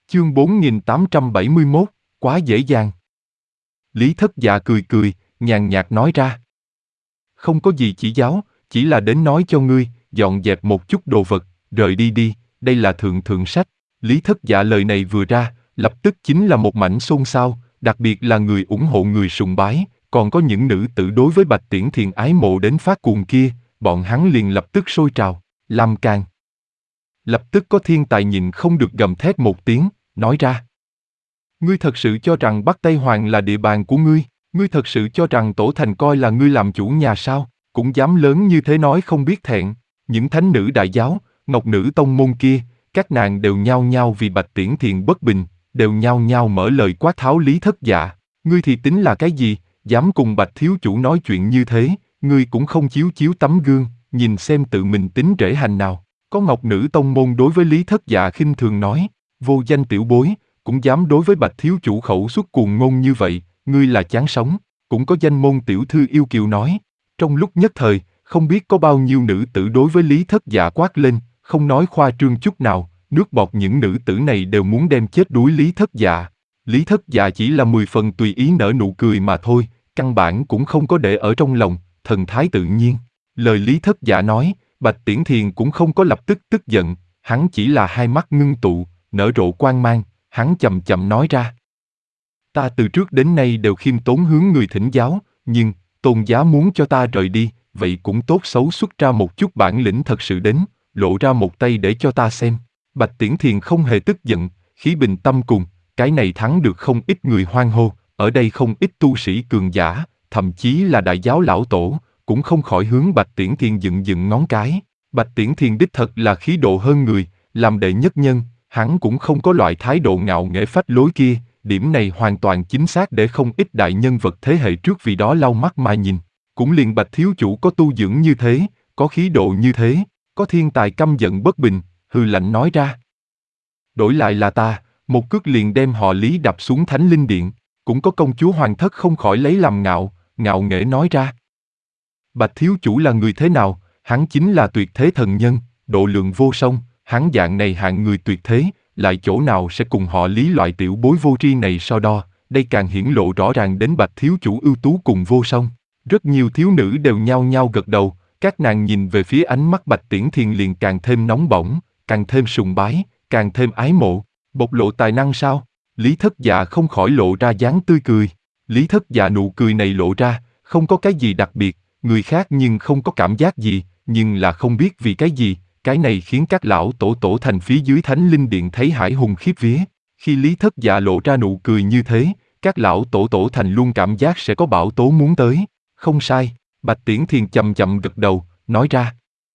Chương 4871, quá dễ dàng. Lý Thất Dạ cười cười, nhàn nhạt nói ra. Không có gì chỉ giáo, chỉ là đến nói cho ngươi, dọn dẹp một chút đồ vật, rời đi đi, đây là thượng sách. Lý Thất Dạ lời này vừa ra, lập tức chính là một mảnh xôn xao, đặc biệt là người ủng hộ người sùng bái, còn có những nữ tử đối với Bạch Tiễn Thiền ái mộ đến phát cuồng kia, bọn hắn liền lập tức sôi trào, làm càng. Lập tức có thiên tài nhìn không được gầm thét một tiếng, nói ra. Ngươi thật sự cho rằng Bắc Tây Hoàng là địa bàn của ngươi? Ngươi thật sự cho rằng Tổ Thành coi là ngươi làm chủ nhà sao? Cũng dám lớn như thế nói không biết thẹn. Những thánh nữ đại giáo, ngọc nữ tông môn kia, các nàng đều nhao nhao vì Bạch Tiễn Thiền bất bình, đều nhao nhao mở lời quát tháo Lý Thất Dạ. Ngươi thì tính là cái gì? Dám cùng Bạch thiếu chủ nói chuyện như thế, ngươi cũng không chiếu chiếu tấm gương, nhìn xem tự mình tính rễ hành nào. Có ngọc nữ tông môn đối với Lý Thất Dạ khinh thường nói, vô danh tiểu bối, cũng dám đối với Bạch thiếu chủ khẩu xuất cuồng ngôn như vậy, ngươi là chán sống. Cũng có danh môn tiểu thư yêu kiều nói. Trong lúc nhất thời, không biết có bao nhiêu nữ tử đối với Lý Thất Dạ quát lên, không nói khoa trương chút nào, nước bọt những nữ tử này đều muốn đem chết đuối Lý Thất Dạ. Lý Thất Dạ chỉ là 10 phần tùy ý nở nụ cười mà thôi, căn bản cũng không có để ở trong lòng, thần thái tự nhiên. Lời Lý Thất Dạ nói, Bạch Tiễn Thiền cũng không có lập tức tức giận, hắn chỉ là hai mắt ngưng tụ, nở rộ quang mang, hắn chậm chậm nói ra. Ta từ trước đến nay đều khiêm tốn hướng người thỉnh giáo, nhưng, tôn giá muốn cho ta rời đi, vậy cũng tốt xấu xuất ra một chút bản lĩnh thật sự đến, lộ ra một tay để cho ta xem. Bạch Tiễn Thiền không hề tức giận, khí bình tâm cùng, cái này thắng được không ít người hoan hô, ở đây không ít tu sĩ cường giả, thậm chí là đại giáo lão tổ, cũng không khỏi hướng Bạch Tiễn Thiền dựng dựng ngón cái. Bạch Tiễn Thiền đích thật là khí độ hơn người, làm đệ nhất nhân, hắn cũng không có loại thái độ ngạo nghễ phách lối kia, điểm này hoàn toàn chính xác để không ít đại nhân vật thế hệ trước vì đó lau mắt mà nhìn. Cũng liền Bạch thiếu chủ có tu dưỡng như thế, có khí độ như thế, có thiên tài căm giận bất bình, hừ lạnh nói ra. Đổi lại là ta, một cước liền đem họ Lý đập xuống Thánh Linh Điện, cũng có công chúa hoàng thất không khỏi lấy làm ngạo nghễ nói ra. Bạch thiếu chủ là người thế nào? Hắn chính là tuyệt thế thần nhân, độ lượng vô song, hắn dạng này hạng người tuyệt thế, lại chỗ nào sẽ cùng họ Lý loại tiểu bối vô tri này so đo, đây càng hiển lộ rõ ràng đến Bạch thiếu chủ ưu tú cùng vô song. Rất nhiều thiếu nữ đều nhao nhao gật đầu, các nàng nhìn về phía ánh mắt Bạch Tiễn Thiền liền càng thêm nóng bỏng, càng thêm sùng bái, càng thêm ái mộ. Bộc lộ tài năng sao? Lý Thất Dạ không khỏi lộ ra dáng tươi cười. Lý Thất Dạ nụ cười này lộ ra, không có cái gì đặc biệt, người khác nhưng không có cảm giác gì, nhưng là không biết vì cái gì, cái này khiến các lão tổ thành phía dưới Thánh Linh Điện thấy hải hùng khiếp vía. Khi Lý Thất Dạ lộ ra nụ cười như thế, các lão tổ thành luôn cảm giác sẽ có bão tố muốn tới. Không sai, Bạch Tiễn Thiền chậm chậm gật đầu, nói ra.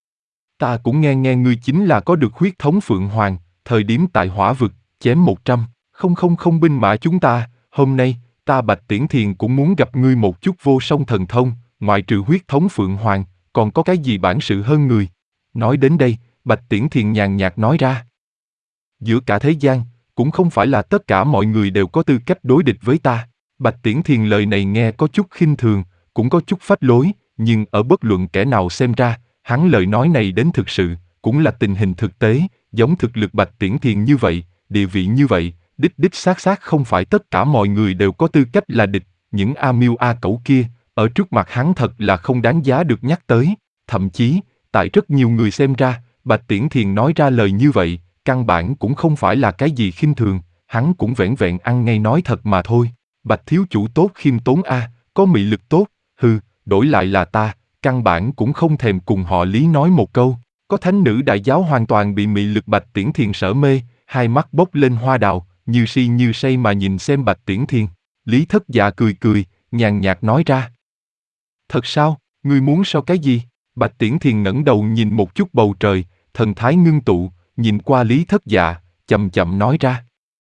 Ta cũng nghe ngươi chính là có được huyết thống Phượng Hoàng, thời điểm tại Hỏa Vực, chém 100,000 binh mã chúng ta, hôm nay, ta Bạch Tiễn Thiền cũng muốn gặp ngươi một chút vô song thần thông, ngoại trừ huyết thống Phượng Hoàng, còn có cái gì bản sự hơn người. Nói đến đây, Bạch Tiễn Thiền nhàn nhạt nói ra. Giữa cả thế gian, cũng không phải là tất cả mọi người đều có tư cách đối địch với ta. Bạch Tiễn Thiền lời này nghe có chút khinh thường, cũng có chút phách lối, nhưng ở bất luận kẻ nào xem ra, hắn lời nói này đến thực sự, cũng là tình hình thực tế, giống thực lực Bạch Tiễn Thiền như vậy, địa vị như vậy, đích xác không phải tất cả mọi người đều có tư cách là địch, những A Miêu A Cẩu kia, ở trước mặt hắn thật là không đáng giá được nhắc tới, thậm chí, tại rất nhiều người xem ra, Bạch Tiễn Thiền nói ra lời như vậy, căn bản cũng không phải là cái gì khinh thường, hắn cũng vẻn vẹn ăn ngay nói thật mà thôi. Bạch thiếu chủ tốt khiêm tốn a, có mị lực tốt, đổi lại là ta, căn bản cũng không thèm cùng họ Lý nói một câu. Có thánh nữ đại giáo hoàn toàn bị mị lực Bạch Tiễn Thiền sở mê, hai mắt bốc lên hoa đào, như si như say mà nhìn xem Bạch Tiễn Thiền. Lý Thất Dạ cười, nhàn nhạt nói ra. Thật sao, ngươi muốn so cái gì? Bạch Tiễn Thiền ngẩng đầu nhìn một chút bầu trời, thần thái ngưng tụ, nhìn qua Lý Thất Dạ, chậm chậm nói ra.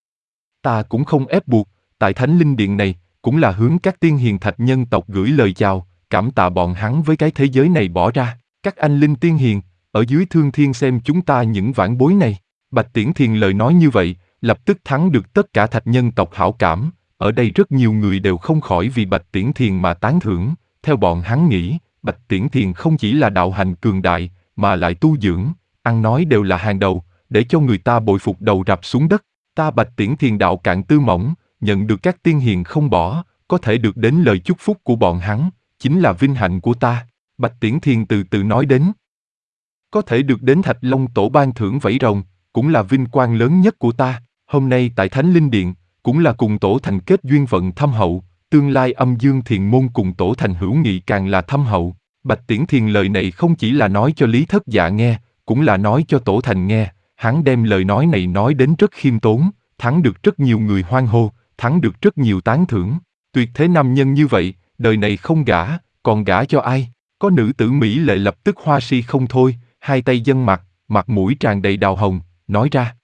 Ta cũng không ép buộc, tại Thánh Linh Điện này, cũng là hướng các tiên hiền thạch nhân tộc gửi lời chào, cảm tạ bọn hắn với cái thế giới này bỏ ra. Các anh linh tiên hiền, ở dưới thương thiên xem chúng ta những vãn bối này. Bạch Tiễn Thiền lời nói như vậy, lập tức thắng được tất cả thạch nhân tộc hảo cảm. Ở đây rất nhiều người đều không khỏi vì Bạch Tiễn Thiền mà tán thưởng. Theo bọn hắn nghĩ, Bạch Tiễn Thiền không chỉ là đạo hành cường đại, mà lại tu dưỡng, ăn nói đều là hàng đầu, để cho người ta bội phục đầu rạp xuống đất. Ta Bạch Tiễn Thiền đạo cạn tư mỏng, nhận được các tiên hiền không bỏ, có thể được đến lời chúc phúc của bọn hắn, chính là vinh hạnh của ta. Bạch Tiễn Thiền từ từ nói đến. Có thể được đến Thạch Long Tổ ban thưởng vảy rồng, cũng là vinh quang lớn nhất của ta. Hôm nay tại Thánh Linh Điện, cũng là cùng Tổ Thành kết duyên phận thâm hậu, tương lai Âm Dương Thiền môn cùng Tổ Thành hữu nghị càng là thâm hậu. Bạch Tiễn Thiền lời này không chỉ là nói cho Lý Thất Dạ nghe, cũng là nói cho Tổ Thành nghe. Hắn đem lời nói này nói đến rất khiêm tốn, thắng được rất nhiều người hoan hô, thắng được rất nhiều tán thưởng. Tuyệt thế nam nhân như vậy, đời này không gả, còn gả cho ai? Có nữ tử Mỹ lệ lập tức hoa si không thôi, hai tay dâng mặt, mặt mũi tràn đầy đào hồng, nói ra.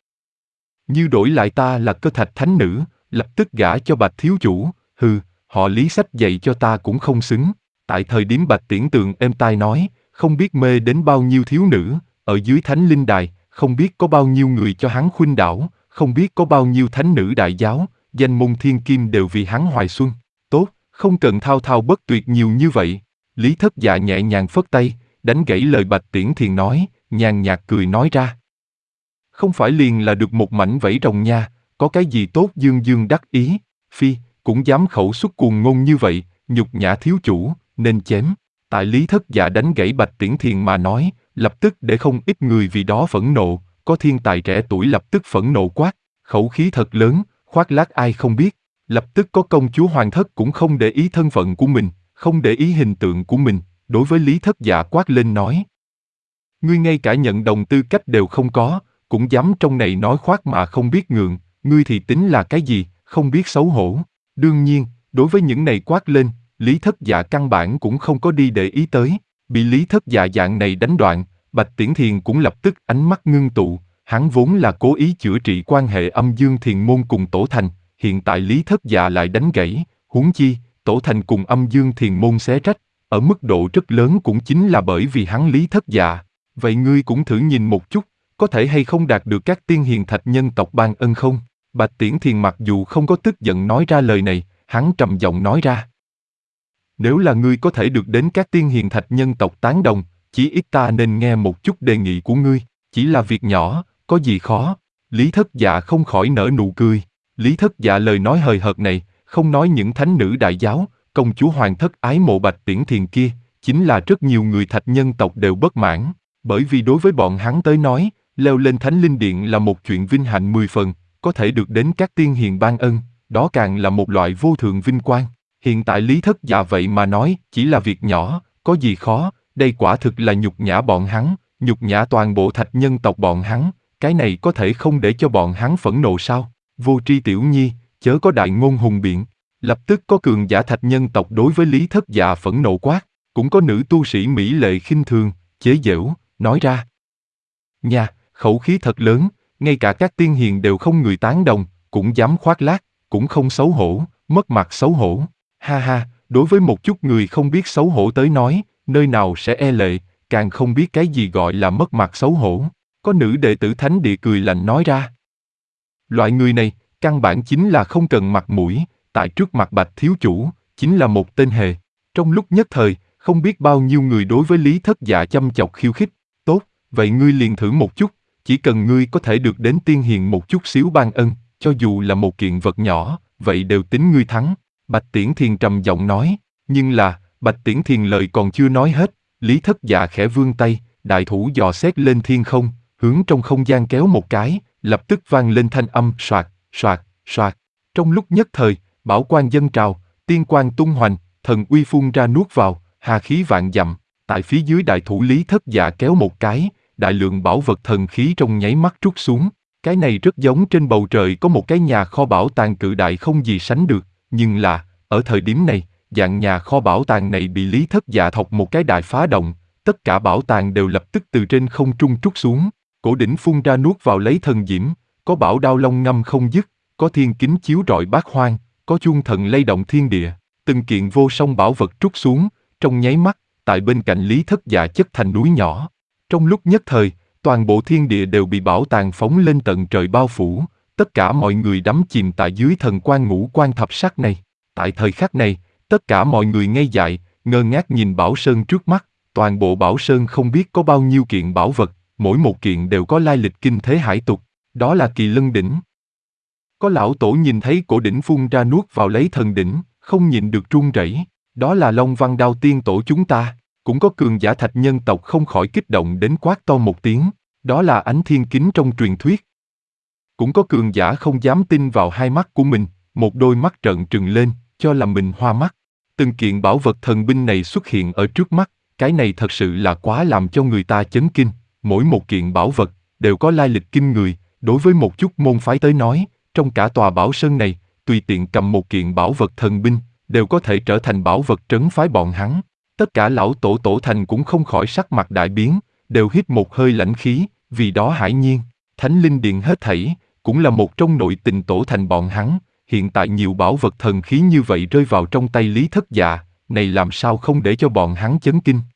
Như đổi lại ta là Cơ Thạch thánh nữ, lập tức gả cho Bạch thiếu chủ, hừ, họ Lý sách dạy cho ta cũng không xứng. Tại thời điểm Bạch Tiễn Tường êm tai nói, không biết mê đến bao nhiêu thiếu nữ, ở dưới Thánh Linh Đài, không biết có bao nhiêu người cho hắn khuynh đảo, không biết có bao nhiêu thánh nữ đại giáo, danh môn thiên kim đều vì hắn hoài xuân. Tốt, không cần thao thao bất tuyệt nhiều như vậy. Lý Thất Dạ nhẹ nhàng phất tay, đánh gãy lời Bạch Tiễn Thiền nói, nhàn nhạt cười nói ra. Không phải liền là được một mảnh vảy rồng nha, có cái gì tốt dương dương đắc ý, phi, cũng dám khẩu xuất cuồng ngôn như vậy, nhục nhã thiếu chủ, nên chém. Tại Lý Thất Dạ đánh gãy Bạch Tiễn Thiền mà nói, lập tức để không ít người vì đó phẫn nộ, có thiên tài trẻ tuổi lập tức phẫn nộ quát, khẩu khí thật lớn, khoác lác ai không biết. Lập tức có công chúa hoàng thất cũng không để ý thân phận của mình, không để ý hình tượng của mình, đối với Lý Thất Dạ quát lên nói. Ngươi ngay cả nhận đồng tư cách đều không có, cũng dám trong này nói khoác mà không biết ngượng, ngươi thì tính là cái gì, không biết xấu hổ. Đương nhiên, đối với những này quát lên, Lý Thất Dạ căn bản cũng không có đi để ý tới, bị Lý Thất Dạ dạng này đánh đoạn, Bạch Tiễn Thiền cũng lập tức ánh mắt ngưng tụ, hắn vốn là cố ý chữa trị quan hệ Âm Dương Thiền môn cùng Tổ Thành, hiện tại Lý Thất Dạ lại đánh gãy, huống chi, Tổ Thành cùng Âm Dương Thiền môn xé rách, ở mức độ rất lớn cũng chính là bởi vì hắn Lý Thất Dạ. Vậy ngươi cũng thử nhìn một chút, có thể hay không đạt được các tiên hiền thạch nhân tộc ban ân không? Bạch Tiễn Thiền mặc dù không có tức giận nói ra lời này, hắn trầm giọng nói ra. Nếu là ngươi có thể được đến các tiên hiền thạch nhân tộc tán đồng, chỉ ít ta nên nghe một chút đề nghị của ngươi, chỉ là việc nhỏ, có gì khó? Lý Thất Dạ không khỏi nở nụ cười. Lý Thất Dạ lời nói hời hợt này, không nói những thánh nữ đại giáo, công chúa hoàng thất ái mộ Bạch Tiễn Thiền kia, chính là rất nhiều người thạch nhân tộc đều bất mãn, bởi vì đối với bọn hắn tới nói, leo lên Thánh Linh Điện là một chuyện vinh hạnh 10 phần, có thể được đến các tiên hiền ban ân, đó càng là một loại vô thượng vinh quang. Hiện tại Lý Thất Dạ vậy mà nói, chỉ là việc nhỏ, có gì khó, đây quả thực là nhục nhã bọn hắn, nhục nhã toàn bộ thạch nhân tộc bọn hắn, cái này có thể không để cho bọn hắn phẫn nộ sao? Vô tri tiểu nhi, chớ có đại ngôn hùng biện. Lập tức có cường giả thạch nhân tộc đối với Lý Thất Dạ phẫn nộ quát, cũng có nữ tu sĩ mỹ lệ khinh thường, chế giễu, nói ra. Nha, khẩu khí thật lớn, ngay cả các tiên hiền đều không người tán đồng, cũng dám khoác lác, cũng không xấu hổ, mất mặt xấu hổ. Ha ha, đối với một chút người không biết xấu hổ tới nói, nơi nào sẽ e lệ, càng không biết cái gì gọi là mất mặt xấu hổ. Có nữ đệ tử thánh địa cười lạnh nói ra. Loại người này, căn bản chính là không cần mặt mũi, tại trước mặt Bạch thiếu chủ, chính là một tên hề. Trong lúc nhất thời, không biết bao nhiêu người đối với Lý Thất Dạ châm chọc khiêu khích. Tốt, vậy ngươi liền thử một chút, chỉ cần ngươi có thể được đến tiên hiền một chút xíu ban ân, cho dù là một kiện vật nhỏ, vậy đều tính ngươi thắng. Bạch Tiễn Thiền trầm giọng nói, nhưng là, Bạch Tiễn Thiền lời còn chưa nói hết, Lý Thất Dạ khẽ vươn tay, đại thủ dò xét lên thiên không, hướng trong không gian kéo một cái, lập tức vang lên thanh âm soạt, soạt, soạt. Trong lúc nhất thời, bảo quang dâng trào, tiên quang tung hoành, thần uy phun ra nuốt vào, hà khí vạn dặm. Tại phía dưới đại thủ Lý Thất Dạ kéo một cái, đại lượng bảo vật thần khí trong nháy mắt trút xuống. Cái này rất giống trên bầu trời có một cái nhà kho bảo tàng cự đại không gì sánh được, nhưng là, ở thời điểm này, dạng nhà kho bảo tàng này bị Lý Thất Dạ thọc một cái đại phá động, tất cả bảo tàng đều lập tức từ trên không trung trút xuống, cổ đỉnh phun ra nuốt vào lấy thần diễm, có bảo đao long ngâm không dứt, có thiên kính chiếu rọi bát hoang, có chuông thần lay động thiên địa, từng kiện vô song bảo vật trút xuống, trong nháy mắt, tại bên cạnh Lý Thất Dạ chất thành núi nhỏ. Trong lúc nhất thời, toàn bộ thiên địa đều bị bảo tàng phóng lên tận trời bao phủ, tất cả mọi người đắm chìm tại dưới thần quang ngũ quan thập sắc này. Tại thời khắc này, tất cả mọi người ngây dại, ngơ ngác nhìn Bảo Sơn trước mắt, toàn bộ Bảo Sơn không biết có bao nhiêu kiện bảo vật, mỗi một kiện đều có lai lịch kinh thế hải tục, đó là Kỳ Lân Đỉnh. Có lão tổ nhìn thấy cổ đỉnh phun ra nuốt vào lấy thần đỉnh, không nhịn được run rẩy. Đó là Long Văn Đao tiên tổ chúng ta. Cũng có cường giả thạch nhân tộc không khỏi kích động đến quát to một tiếng. Đó là Ánh Thiên Kính trong truyền thuyết. Cũng có cường giả không dám tin vào hai mắt của mình, một đôi mắt trợn trừng lên, cho là mình hoa mắt. Từng kiện bảo vật thần binh này xuất hiện ở trước mắt, cái này thật sự là quá làm cho người ta chấn kinh. Mỗi một kiện bảo vật đều có lai lịch kinh người, đối với một chút môn phái tới nói, trong cả tòa bảo sơn này, tùy tiện cầm một kiện bảo vật thần binh, đều có thể trở thành bảo vật trấn phái bọn hắn. Tất cả lão tổ tổ thành cũng không khỏi sắc mặt đại biến, đều hít một hơi lãnh khí, vì đó Hải Nhiên, Thánh Linh Điện hết thảy, cũng là một trong nội tình tổ thành bọn hắn. Hiện tại nhiều bảo vật thần khí như vậy rơi vào trong tay Lý Thất Dạ, này làm sao không để cho bọn hắn chấn kinh.